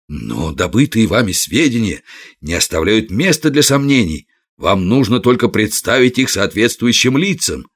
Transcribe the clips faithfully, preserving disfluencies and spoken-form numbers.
Но добытые вами сведения не оставляют места для сомнений. Вам нужно только представить их соответствующим лицам.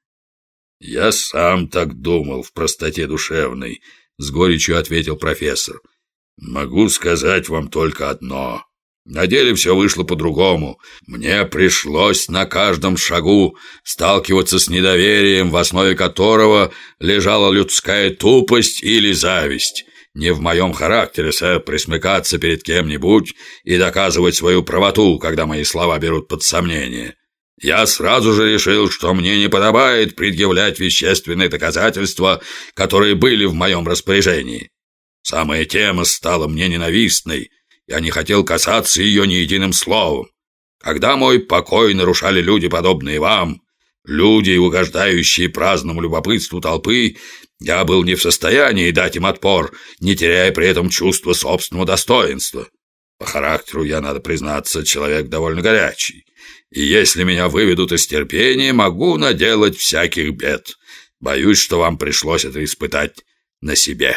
«Я сам так думал в простоте душевной», — с горечью ответил профессор. «Могу сказать вам только одно. На деле все вышло по-другому. Мне пришлось на каждом шагу сталкиваться с недоверием, в основе которого лежала людская тупость или зависть. Не в моем характере, сэр, присмыкаться перед кем-нибудь и доказывать свою правоту, когда мои слова берут под сомнение. Я сразу же решил, что мне не подобает предъявлять вещественные доказательства, которые были в моем распоряжении. Самая тема стала мне ненавистной. Я не хотел касаться ее ни единым словом. Когда мой покой нарушали люди, подобные вам, люди, угождающие праздному любопытству толпы, я был не в состоянии дать им отпор, не теряя при этом чувства собственного достоинства. По характеру я, надо признаться, человек довольно горячий. И если меня выведут из терпения, могу наделать всяких бед. Боюсь, что вам пришлось это испытать на себе».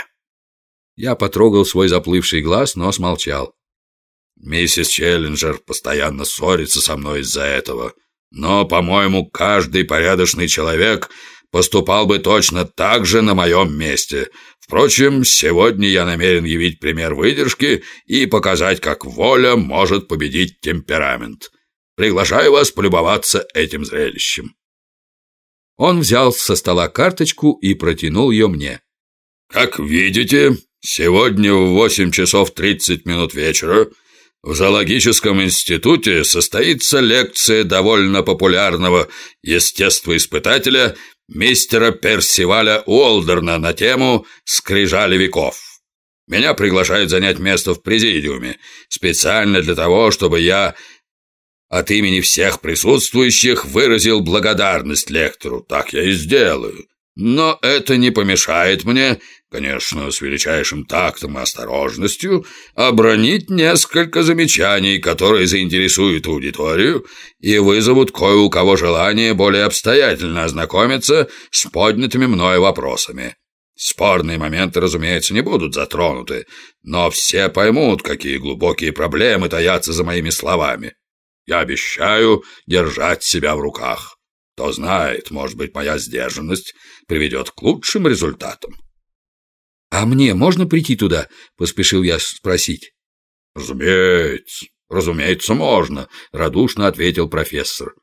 Я потрогал свой заплывший глаз, но смолчал. «Миссис Челленджер постоянно ссорится со мной из-за этого. Но, по-моему, каждый порядочный человек поступал бы точно так же на моем месте. Впрочем, сегодня я намерен явить пример выдержки и показать, как воля может победить темперамент. Приглашаю вас полюбоваться этим зрелищем». Он взял со стола карточку и протянул ее мне. «Как видите, сегодня в восемь часов тридцать минут вечера в зоологическом институте состоится лекция довольно популярного естествоиспытателя мистера Персиваля Уолдерна на тему «Скрижали веков». Меня приглашают занять место в президиуме, специально для того, чтобы я от имени всех присутствующих выразил благодарность лектору. Так я и сделаю. Но это не помешает мне, конечно, с величайшим тактом и осторожностью, обронить несколько замечаний, которые заинтересуют аудиторию и вызовут кое у кого желание более обстоятельно ознакомиться с поднятыми мною вопросами. Спорные моменты, разумеется, не будут затронуты, но все поймут, какие глубокие проблемы таятся за моими словами. Я обещаю держать себя в руках. Кто знает, может быть, моя сдержанность приведет к лучшим результатам». «А мне можно прийти туда?» — поспешил я спросить. «Разумеется, разумеется, можно», — радушно ответил профессор.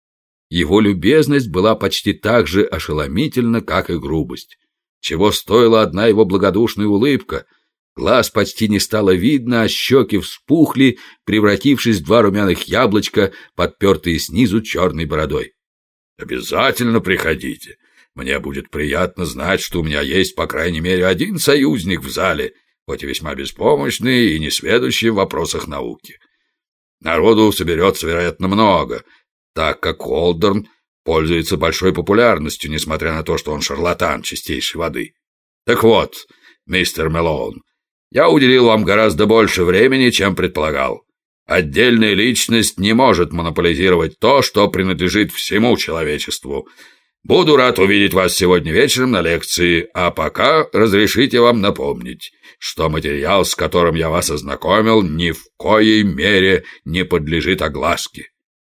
Его любезность была почти так же ошеломительна, как и грубость. Чего стоила одна его благодушная улыбка. Глаз почти не стало видно, а щеки вспухли, превратившись в два румяных яблочка, подпертые снизу черной бородой. «Обязательно приходите. Мне будет приятно знать, что у меня есть, по крайней мере, один союзник в зале, хоть и весьма беспомощный и несведущий в вопросах науки. Народу соберется, вероятно, много, так как Уолдерн пользуется большой популярностью, несмотря на то, что он шарлатан чистейшей воды. Так вот, мистер Мэлоун, я уделил вам гораздо больше времени, чем предполагал. Отдельная личность не может монополизировать то, что принадлежит всему человечеству. Буду рад увидеть вас сегодня вечером на лекции, а пока разрешите вам напомнить, что материал, с которым я вас ознакомил, ни в коей мере не подлежит огласке».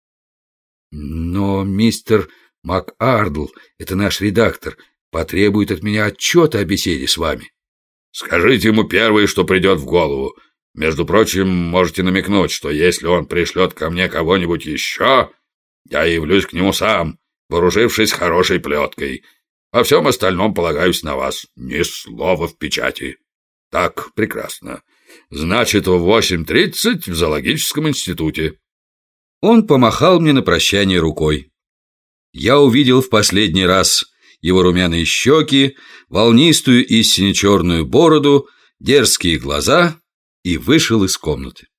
«Но мистер МакАрдл, это наш редактор, потребует от меня отчета о беседе с вами». «Скажите ему первое, что придет в голову. Между прочим, можете намекнуть, что если он пришлет ко мне кого-нибудь еще, я явлюсь к нему сам, вооружившись хорошей плеткой. Во всем остальном полагаюсь на вас. Ни слова в печати. Так, прекрасно. Значит, в восемь тридцать в зоологическом институте». Он помахал мне на прощание рукой. Я увидел в последний раз его румяные щеки, волнистую и сине-черную бороду, дерзкие глаза и вышел из комнаты.